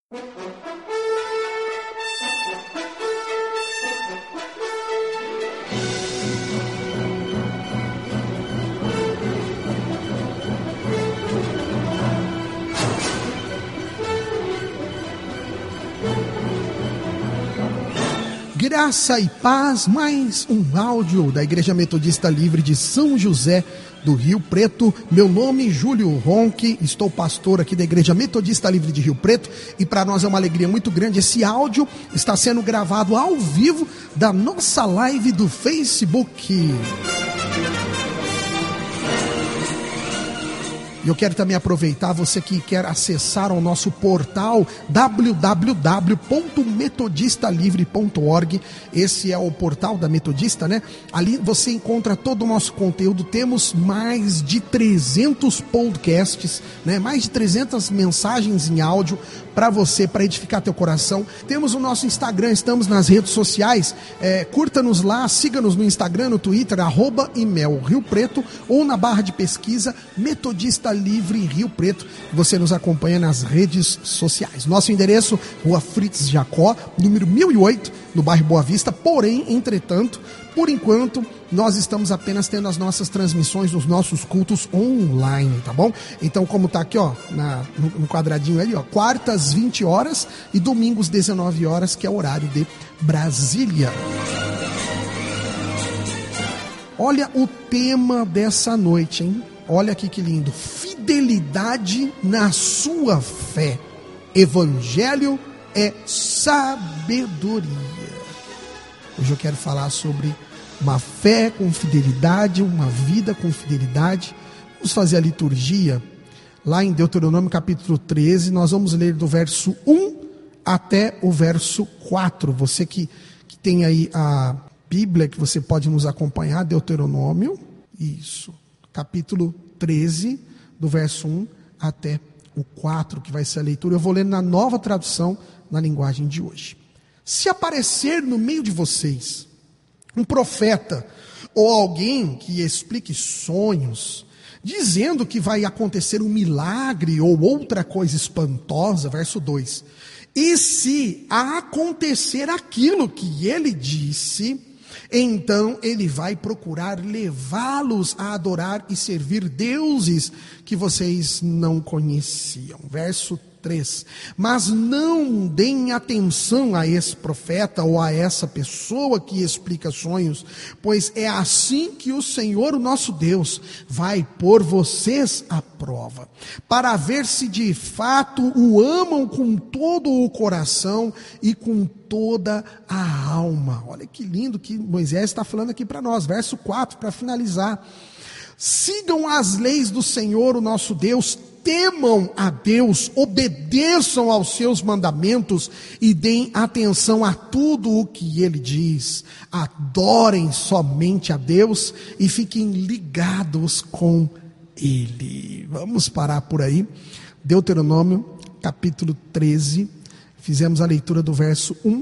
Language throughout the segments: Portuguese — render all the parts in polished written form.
Graça e paz, mais um áudio da Igreja Metodista Livre de São José do Rio Preto. Meu nome é Júlio Ronque, estou pastor aqui da Igreja Metodista Livre de Rio Preto e para nós é uma alegria muito grande. Esse áudio está sendo gravado ao vivo da nossa live do Facebook. Eu quero também aproveitar, você que quer acessar o nosso portal www.metodistalivre.org. Esse é o portal da Metodista, né? Ali você encontra todo o nosso conteúdo. Temos mais de 300 podcasts, né? Mais de 300 mensagens em áudio para você, para edificar teu coração. Temos o nosso Instagram, estamos nas redes sociais. Curta-nos lá, siga-nos no Instagram, no Twitter, @ImelRioPreto, ou na barra de pesquisa Metodista Livre Rio Preto. Você nos acompanha nas redes sociais. Nosso endereço, Rua Fritz Jacó, número 1008, no bairro Boa Vista. Porém, entretanto, por enquanto, nós estamos apenas tendo as nossas transmissões dos nossos cultos online, tá bom? Então, como tá aqui, ó, no quadradinho ali, ó, quartas 20 horas e domingos 19 horas, que é o horário de Brasília. Olha o tema dessa noite, hein? Olha aqui que lindo. Fidelidade na sua fé. Evangelho é sabedoria. Hoje eu quero falar sobre uma fé com fidelidade, uma vida com fidelidade. Vamos fazer a liturgia lá em Deuteronômio capítulo 13. Nós vamos ler do verso 1 até o verso 4. Você que tem aí a Bíblia, que você pode nos acompanhar, Deuteronômio, isso, capítulo 13, do verso 1 até o 4, que vai ser a leitura. Eu vou ler na Nova Tradução, na linguagem de hoje. Se aparecer no meio de vocês um profeta ou alguém que explique sonhos, dizendo que vai acontecer um milagre ou outra coisa espantosa, verso 2, e se acontecer aquilo que ele disse, então ele vai procurar levá-los a adorar e servir deuses que vocês não conheciam. Verso 3. Mas não deem atenção a esse profeta ou a essa pessoa que explica sonhos, pois é assim que o Senhor, o nosso Deus, vai pôr vocês à prova, para ver se de fato o amam com todo o coração e com toda a alma. Olha que lindo que Moisés está falando aqui para nós. Verso 4, para finalizar. Sigam as leis do Senhor, o nosso Deus, temam a Deus, obedeçam aos seus mandamentos e deem atenção a tudo o que ele diz. Adorem somente a Deus e fiquem ligados com ele. Vamos parar por aí. Deuteronômio, capítulo 13. Fizemos a leitura do verso 1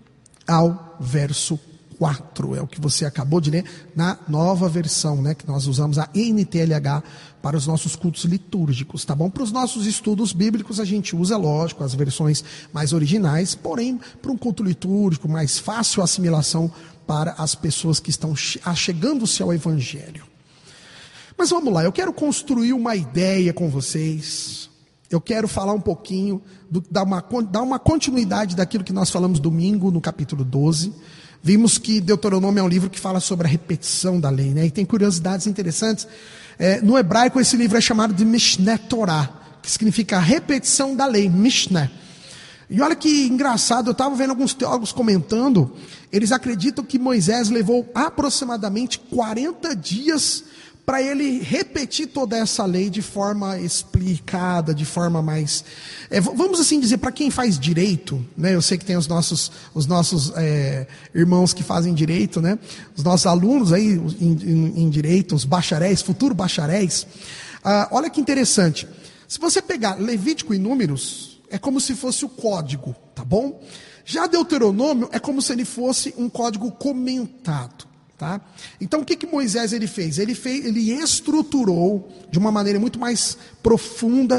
ao verso 4. É o que você acabou de ler na nova versão, né? Que nós usamos a NTLH para os nossos cultos litúrgicos, tá bom? Para os nossos estudos bíblicos a gente usa, lógico, as versões mais originais, porém, para um culto litúrgico, mais fácil assimilação para as pessoas que estão achegando-se ao Evangelho. Mas vamos lá, eu quero construir uma ideia com vocês. Eu quero falar um pouquinho, dar uma continuidade daquilo que nós falamos domingo no capítulo 12. Vimos que Deuteronômio é um livro que fala sobre a repetição da lei, né? E tem curiosidades interessantes. No hebraico esse livro é chamado de Mishneh Torah, que significa repetição da lei, Mishneh. E olha que engraçado, eu estava vendo alguns teólogos comentando, eles acreditam que Moisés levou aproximadamente 40 dias para ele repetir toda essa lei de forma explicada, de forma mais... vamos assim dizer, para quem faz direito, né? Eu sei que tem os nossos irmãos que fazem direito, né? Os nossos alunos aí em direito, os bacharéis, futuros bacharéis. Olha que interessante. Se você pegar Levítico e Números, é como se fosse o código, tá bom? Já Deuteronômio é como se ele fosse um código comentado. Tá? Então o que Moisés ele fez? Ele estruturou de uma maneira muito mais profunda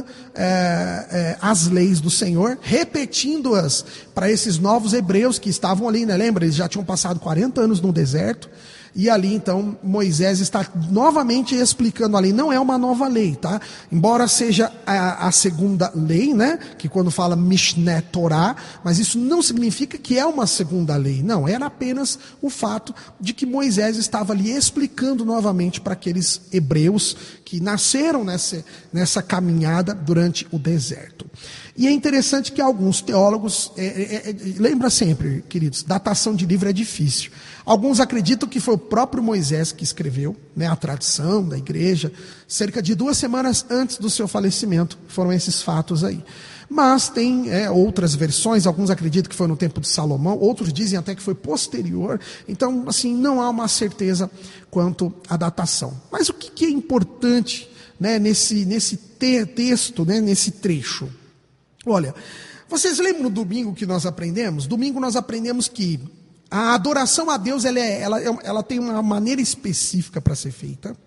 as leis do Senhor, repetindo-as para esses novos hebreus que estavam ali, né? Lembra? Eles já tinham passado 40 anos no deserto. E ali, então, Moisés está novamente explicando a lei. Não é uma nova lei, tá? Embora seja a segunda lei, né? Que quando fala Mishneh Torah, mas isso não significa que é uma segunda lei. Não, era apenas o fato de que Moisés estava ali explicando novamente para aqueles hebreus que nasceram nessa caminhada durante o deserto. E é interessante que alguns teólogos, lembra sempre, queridos, datação de livro é difícil. Alguns acreditam que foi o próprio Moisés que escreveu, né, a tradição da igreja, cerca de 2 semanas antes do seu falecimento, foram esses fatos aí. Mas tem outras versões, alguns acreditam que foi no tempo de Salomão, outros dizem até que foi posterior. Então, assim, não há uma certeza quanto à datação. Mas o que é importante, né, nesse texto, né, nesse trecho? Olha, vocês lembram no domingo que nós aprendemos? Domingo nós aprendemos que a adoração a Deus ela tem uma maneira específica para ser feita.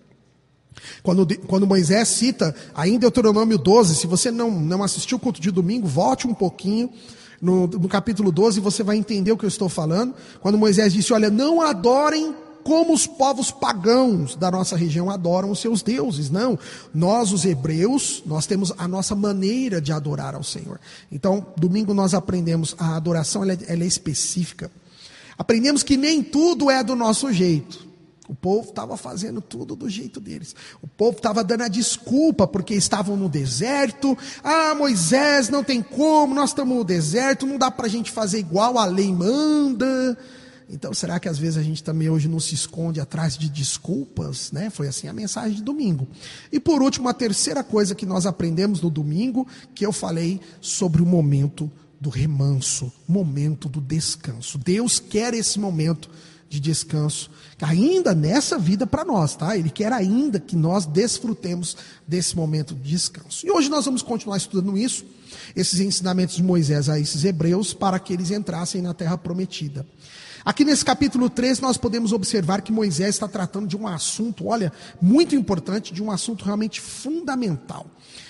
Quando Moisés cita, aí em Deuteronômio 12, se você não assistiu o culto de domingo, volte um pouquinho no capítulo 12, você vai entender o que eu estou falando. Quando Moisés disse, olha, não adorem como os povos pagãos da nossa região adoram os seus deuses. Não, nós os hebreus, nós temos a nossa maneira de adorar ao Senhor. Então, domingo nós aprendemos, a adoração ela é específica. Aprendemos que nem tudo é do nosso jeito. O povo estava fazendo tudo do jeito deles. O povo estava dando a desculpa porque estavam no deserto. Ah, Moisés, não tem como, nós estamos no deserto, não dá para a gente fazer igual a lei manda. Então, será que às vezes a gente também hoje não se esconde atrás de desculpas, né? Foi assim a mensagem de domingo. E por último, a terceira coisa que nós aprendemos no domingo, que eu falei sobre o momento do remanso, momento do descanso. Deus quer esse momento de descanso, ainda nessa vida para nós, tá? Ele quer ainda que nós desfrutemos desse momento de descanso. E hoje nós vamos continuar estudando isso, esses ensinamentos de Moisés a esses hebreus, para que eles entrassem na terra prometida. Aqui nesse capítulo 13 nós podemos observar que Moisés está tratando de um assunto, olha, muito importante, de um assunto realmente fundamental.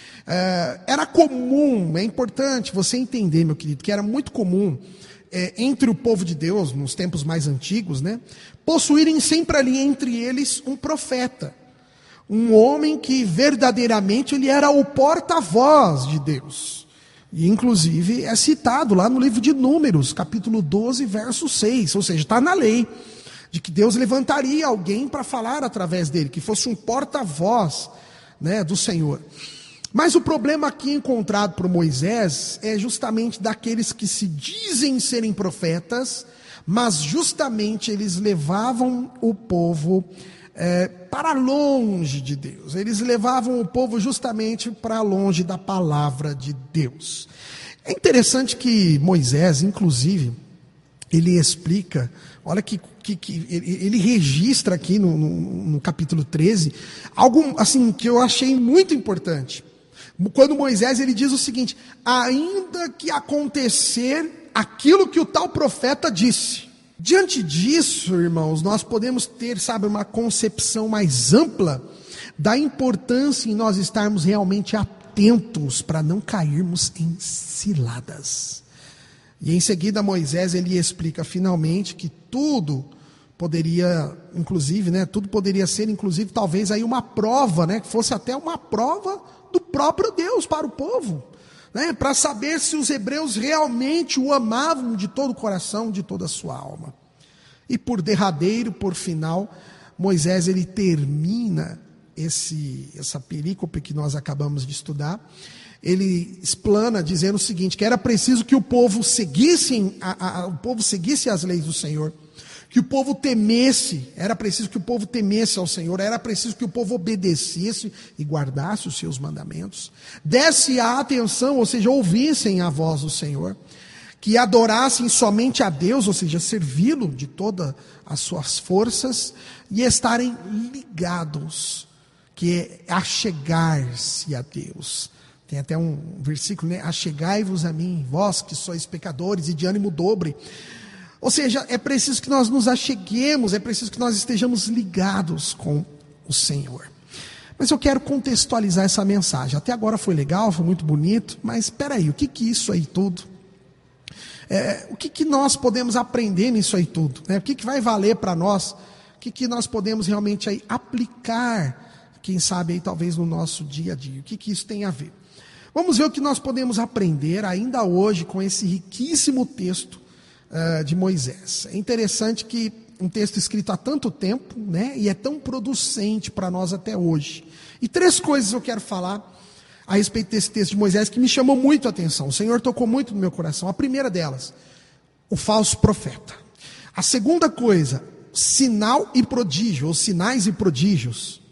Era comum, é importante você entender, meu querido, que era muito comum entre o povo de Deus, nos tempos mais antigos, né, possuírem sempre ali entre eles um profeta. Um homem que verdadeiramente ele era o porta-voz de Deus. E inclusive é citado lá no livro de Números, capítulo 12, verso 6, ou seja, está na lei, de que Deus levantaria alguém para falar através dele, que fosse um porta-voz, né, do Senhor. Mas o problema aqui encontrado por Moisés é justamente daqueles que se dizem serem profetas, mas justamente eles levavam o povo para longe de Deus. Eles levavam o povo justamente para longe da palavra de Deus. É interessante que Moisés, inclusive, ele explica, olha que ele registra aqui no capítulo 13, algo assim que eu achei muito importante. Quando Moisés ele diz o seguinte: ainda que acontecer aquilo que o tal profeta disse. Diante disso, irmãos, nós podemos ter, uma concepção mais ampla da importância em nós estarmos realmente atentos para não cairmos em ciladas. E em seguida Moisés ele explica finalmente que tudo poderia, inclusive, né, tudo poderia ser, inclusive, talvez aí uma prova, né, que fosse até uma prova do próprio Deus para o povo, né, para saber se os hebreus realmente o amavam de todo o coração, de toda a sua alma. E por derradeiro, por final, Moisés ele termina essa perícope que nós acabamos de estudar. Ele explana dizendo o seguinte, que era preciso que o povo seguisse as leis do Senhor, que o povo temesse, era preciso que o povo temesse ao Senhor, era preciso que o povo obedecesse e guardasse os seus mandamentos, desse a atenção, ou seja, ouvissem a voz do Senhor, que adorassem somente a Deus, ou seja, servi-lo de todas as suas forças, e estarem ligados, que é achegar-se a Deus. Tem até um versículo, né? Achegai-vos a mim, vós que sois pecadores e de ânimo dobre. Ou seja, é preciso que nós nos acheguemos, é preciso que nós estejamos ligados com o Senhor. Mas eu quero contextualizar essa mensagem. Até agora foi legal, foi muito bonito, mas espera aí, o que isso aí tudo? O que nós podemos aprender nisso aí tudo? Né? O que vai valer para nós? O que nós podemos realmente aí aplicar, quem sabe aí talvez no nosso dia a dia? O que isso tem a ver? Vamos ver o que nós podemos aprender ainda hoje com esse riquíssimo texto de Moisés. É interessante que um texto escrito há tanto tempo, né, e é tão producente para nós até hoje. E 3 coisas eu quero falar a respeito desse texto de Moisés que me chamou muito a atenção. O Senhor tocou muito no meu coração. A primeira delas, o falso profeta. A segunda coisa, sinal e prodígio, ou sinais e prodígios.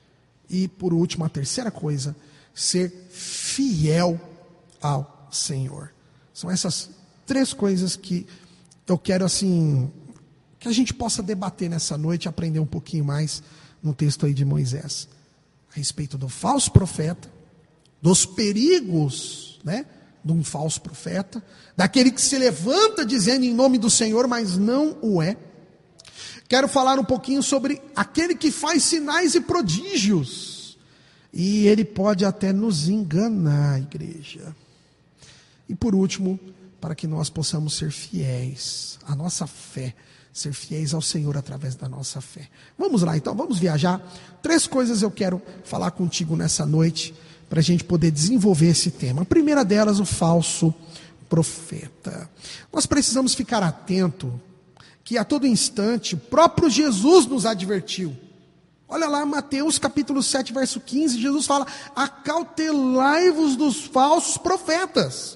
E por último, a terceira coisa, ser fiel ao Senhor. São essas 3 coisas que eu quero assim, que a gente possa debater nessa noite e aprender um pouquinho mais no texto aí de Moisés. A respeito do falso profeta, dos perigos, né, de um falso profeta, daquele que se levanta dizendo em nome do Senhor, mas não o é. Quero falar um pouquinho sobre aquele que faz sinais e prodígios. E ele pode até nos enganar, igreja. E por último, para que nós possamos ser fiéis à nossa fé, ser fiéis ao Senhor através da nossa fé. Vamos lá então, vamos viajar. 3 coisas eu quero falar contigo nessa noite, para a gente poder desenvolver esse tema. A primeira delas, o falso profeta. Nós precisamos ficar atento que a todo instante o próprio Jesus nos advertiu. Olha lá, Mateus capítulo 7, verso 15, Jesus fala: acautelai-vos dos falsos profetas,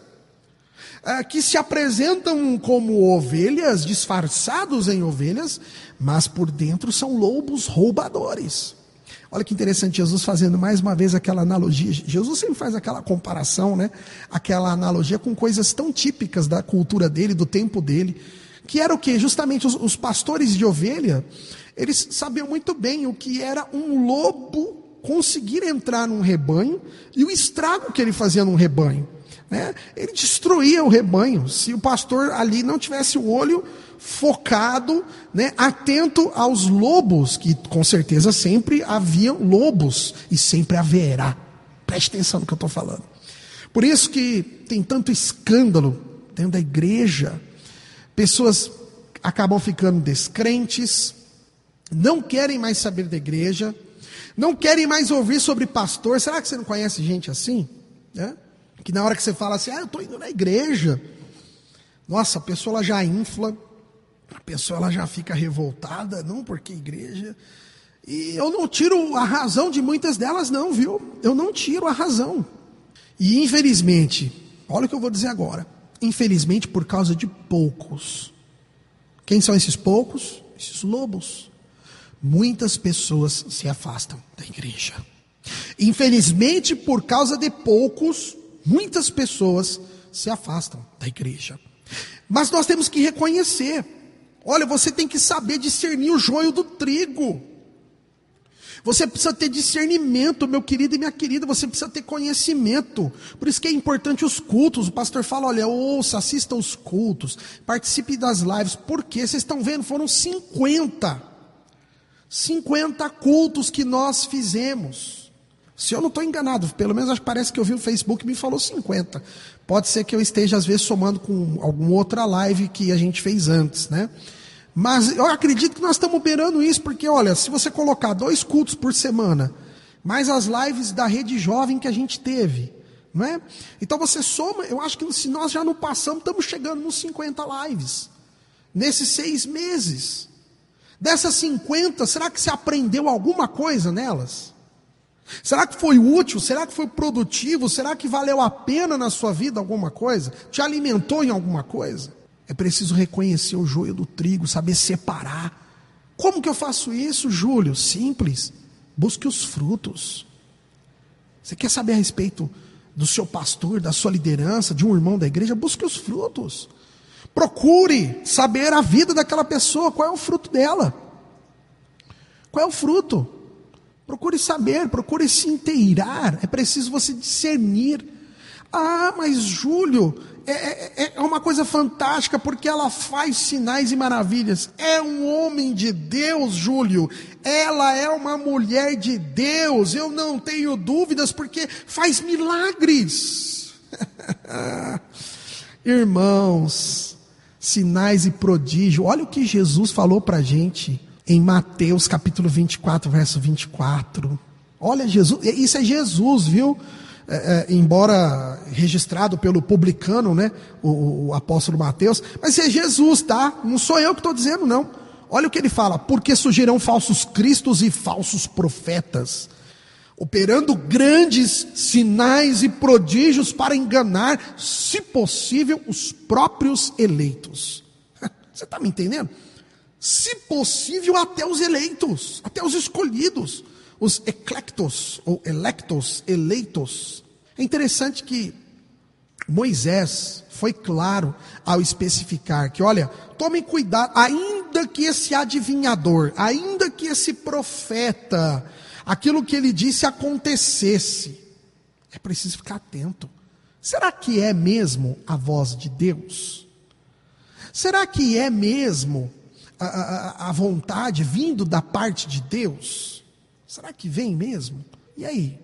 que se apresentam como ovelhas, disfarçados em ovelhas, mas por dentro são lobos roubadores. Olha que interessante, Jesus fazendo mais uma vez aquela analogia. Jesus sempre faz aquela comparação, né? Aquela analogia com coisas tão típicas da cultura dele, do tempo dele, que era o quê? Justamente os pastores de ovelha, eles sabiam muito bem o que era um lobo conseguir entrar num rebanho e o estrago que ele fazia num rebanho, né? Ele destruía o rebanho se o pastor ali não tivesse o olho focado, né, atento aos lobos, que com certeza sempre haviam lobos e sempre haverá. Preste atenção no que eu estou falando. Por isso que tem tanto escândalo dentro da igreja. Pessoas acabam ficando descrentes, não querem mais saber da igreja, não querem mais ouvir sobre pastor. Será que você não conhece gente assim? Né? Que na hora que você fala assim, eu estou indo na igreja, nossa, a pessoa ela já infla, a pessoa ela já fica revoltada, não porque igreja. E eu não tiro a razão de muitas delas não, viu? Eu não tiro a razão. E infelizmente, olha o que eu vou dizer agora, infelizmente por causa de poucos. Quem são esses poucos? Esses lobos. Muitas pessoas se afastam da igreja. Infelizmente por causa de poucos, muitas pessoas se afastam da igreja. Mas nós temos que reconhecer. Olha, você tem que saber discernir o joio do trigo. Você precisa ter discernimento, meu querido e minha querida. Você precisa ter conhecimento. Por isso que é importante os cultos. O pastor fala, olha, ouça, assista os cultos, participe das lives. Por quê? Vocês estão vendo? Foram 50 cultos que nós fizemos. Se eu não estou enganado, pelo menos parece que eu vi o Facebook e me falou 50. Pode ser que eu esteja às vezes somando com alguma outra live que a gente fez antes, né? Mas eu acredito que nós estamos beirando isso, porque olha, se você colocar 2 cultos por semana, mais as lives da Rede Jovem que a gente teve, não é? Então você soma, eu acho que se nós já não passamos, estamos chegando nos 50 lives, nesses 6 meses. Dessas 50, será que você aprendeu alguma coisa nelas? Será que foi útil? Será que foi produtivo? Será que valeu a pena na sua vida alguma coisa? Te alimentou em alguma coisa? É preciso reconhecer o joio do trigo, saber separar. Como que eu faço isso, Júlio? Simples. Busque os frutos. Você quer saber a respeito do seu pastor, da sua liderança, de um irmão da igreja? Busque os frutos. Procure saber a vida daquela pessoa, qual é o fruto dela. Qual é o fruto? Procure saber, procure se inteirar. É preciso você discernir. Ah, mas Júlio, é uma coisa fantástica, porque ela faz sinais e maravilhas. É um homem de Deus, Júlio. Ela é uma mulher de Deus. Eu não tenho dúvidas, porque faz milagres. Irmãos, sinais e prodígio. Olha o que Jesus falou para a gente em Mateus capítulo 24, verso 24. Olha, Jesus, isso é Jesus, viu? Embora registrado pelo publicano, né, o apóstolo Mateus, mas é Jesus, tá? Não sou eu que estou dizendo, não. Olha o que ele fala: porque surgirão falsos cristos e falsos profetas, operando grandes sinais e prodígios para enganar, se possível, os próprios eleitos. Você está me entendendo? Se possível, até os eleitos, até os escolhidos, os eclectos, ou eleitos. É interessante que Moisés foi claro ao especificar que, olha, tomem cuidado, ainda que esse adivinhador, ainda que esse profeta, aquilo que ele disse acontecesse, é preciso ficar atento. Será que é mesmo a voz de Deus? Será que é mesmo a vontade vindo da parte de Deus? Será que vem mesmo? E aí?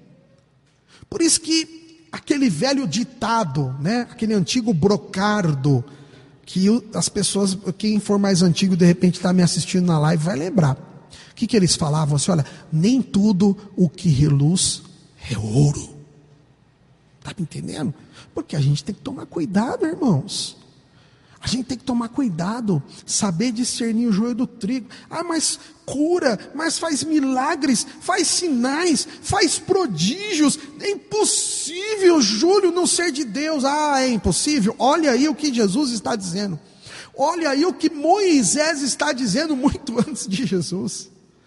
Por isso que aquele velho ditado, né, aquele antigo brocardo, que as pessoas, quem for mais antigo de repente está me assistindo na live, vai lembrar. O que eles falavam? Assim, olha, nem tudo o que reluz é ouro. Está me entendendo? Porque a gente tem que tomar cuidado, irmãos. A gente tem que tomar cuidado, saber discernir o joio do trigo. Ah, mas cura, mas faz milagres, faz sinais, faz prodígios. É impossível, Júlio, não ser de Deus. Ah, é impossível? Olha aí o que Jesus está dizendo. Olha aí o que Moisés está dizendo muito antes de Jesus.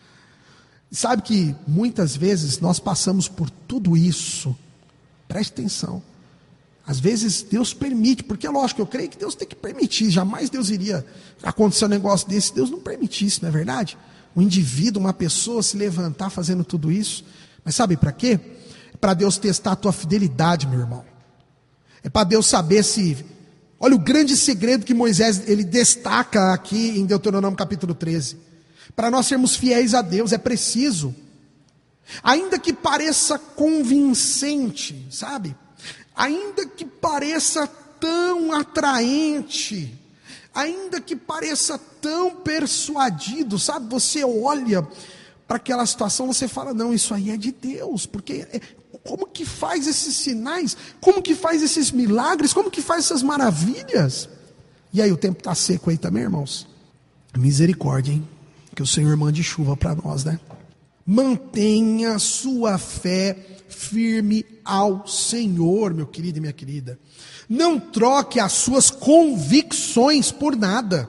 Sabe que muitas vezes nós passamos por tudo isso. Preste atenção. Às vezes Deus permite, porque é lógico, eu creio que Deus tem que permitir, jamais Deus iria acontecer um negócio desse, Deus não permitisse, não é verdade? Um indivíduo, uma pessoa se levantar fazendo tudo isso, mas sabe para quê? É para Deus testar a tua fidelidade, meu irmão. É para Deus saber se, olha o grande segredo que Moisés, ele destaca aqui em Deuteronômio capítulo 13, para nós sermos fiéis a Deus, é preciso, ainda que pareça convincente, sabe? Ainda que pareça tão atraente, ainda que pareça tão persuadido, sabe? Você olha para aquela situação, você fala, não, isso aí é de Deus, porque como que faz esses sinais? Como que faz esses milagres? Como que faz essas maravilhas? E aí o tempo está seco aí também, irmãos? Misericórdia, hein? Que o Senhor mande chuva para nós, né? Mantenha sua fé firme ao Senhor, meu querido e minha querida. Não troque as suas convicções por nada.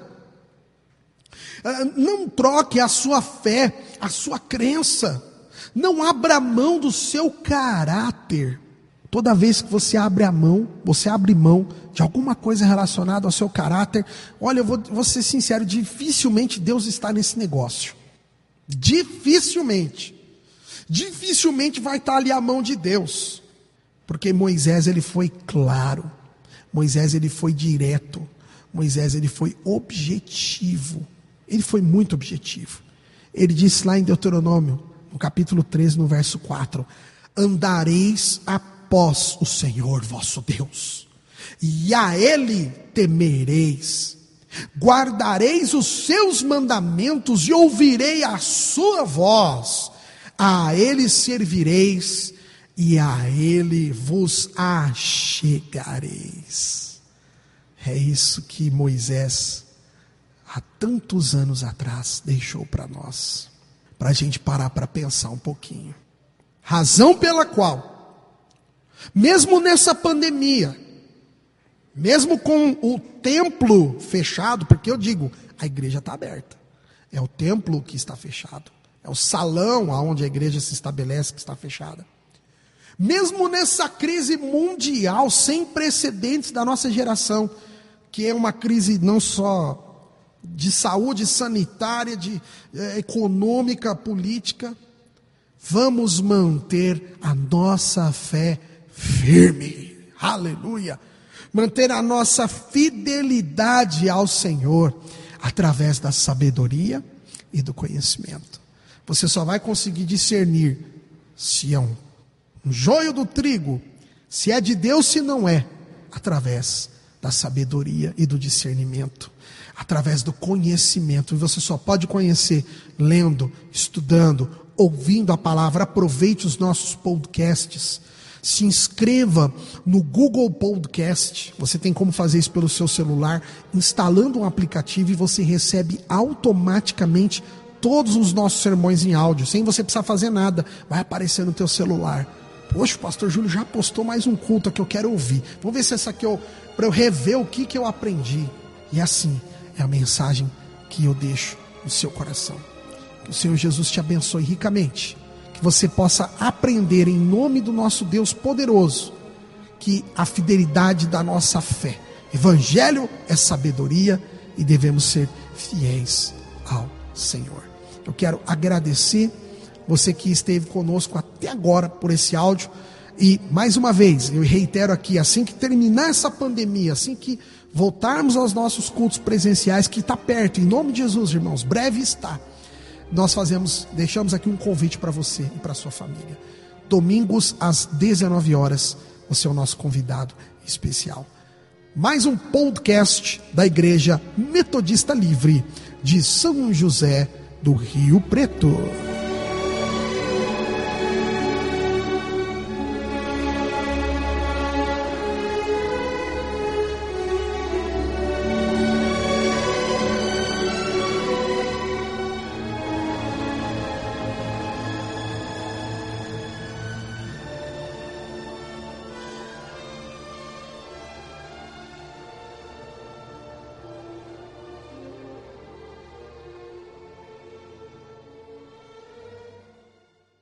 Não troque a sua fé, a sua crença. Não abra mão do seu caráter. Toda vez que você abre mão de alguma coisa relacionada ao seu caráter, olha, eu vou ser sincero, dificilmente Deus está nesse negócio. Dificilmente vai estar ali a mão de Deus, porque Moisés ele foi claro, Moisés ele foi direto, Moisés ele foi objetivo, ele foi muito objetivo. Ele disse lá em Deuteronômio, no capítulo 13, no verso 4, andareis após o Senhor vosso Deus, e a Ele temereis, guardareis os seus mandamentos e ouvirei a sua voz, a Ele servireis e a Ele vos achegareis. É isso que Moisés, há tantos anos atrás, deixou para nós, para a gente parar para pensar um pouquinho. Razão pela qual, mesmo nessa pandemia, mesmo com o templo fechado, porque eu digo, a igreja está aberta, é o templo que está fechado, é o salão onde a igreja se estabelece que está fechada. Mesmo nessa crise mundial, sem precedentes da nossa geração, que é uma crise não só de saúde sanitária, econômica, política, vamos manter a nossa fé firme, aleluia. manter a nossa fidelidade ao Senhor através da sabedoria e do conhecimento. Você só vai conseguir discernir se é um joio do trigo, se é de Deus, se não é, através da sabedoria e do discernimento, através do conhecimento. E você só pode conhecer lendo, estudando, ouvindo a palavra. Aproveite os nossos podcasts. Se inscreva no Google Podcast. Você tem como fazer isso pelo seu celular, instalando um aplicativo, e você recebe automaticamente todos os nossos sermões em áudio, sem você precisar fazer nada. Vai aparecer no teu celular. Poxa, o pastor Júlio já postou mais um culto que eu quero ouvir. Vamos ver se essa aqui para eu rever o que eu aprendi. E assim é a mensagem que eu deixo no seu coração. Que o Senhor Jesus te abençoe ricamente. Que você possa aprender em nome do nosso Deus poderoso que a fidelidade da nossa fé. Evangelho é sabedoria e devemos ser fiéis ao Senhor. Eu quero agradecer você que esteve conosco até agora por esse áudio. E mais uma vez, eu reitero aqui, assim que terminar essa pandemia, assim que voltarmos aos nossos cultos presenciais, que está perto, em nome de Jesus, irmãos, breve está. Nós deixamos aqui um convite para você e para a sua família. Domingos às 19 horas, você é o nosso convidado especial. Mais um podcast da Igreja Metodista Livre de São José do Rio Preto.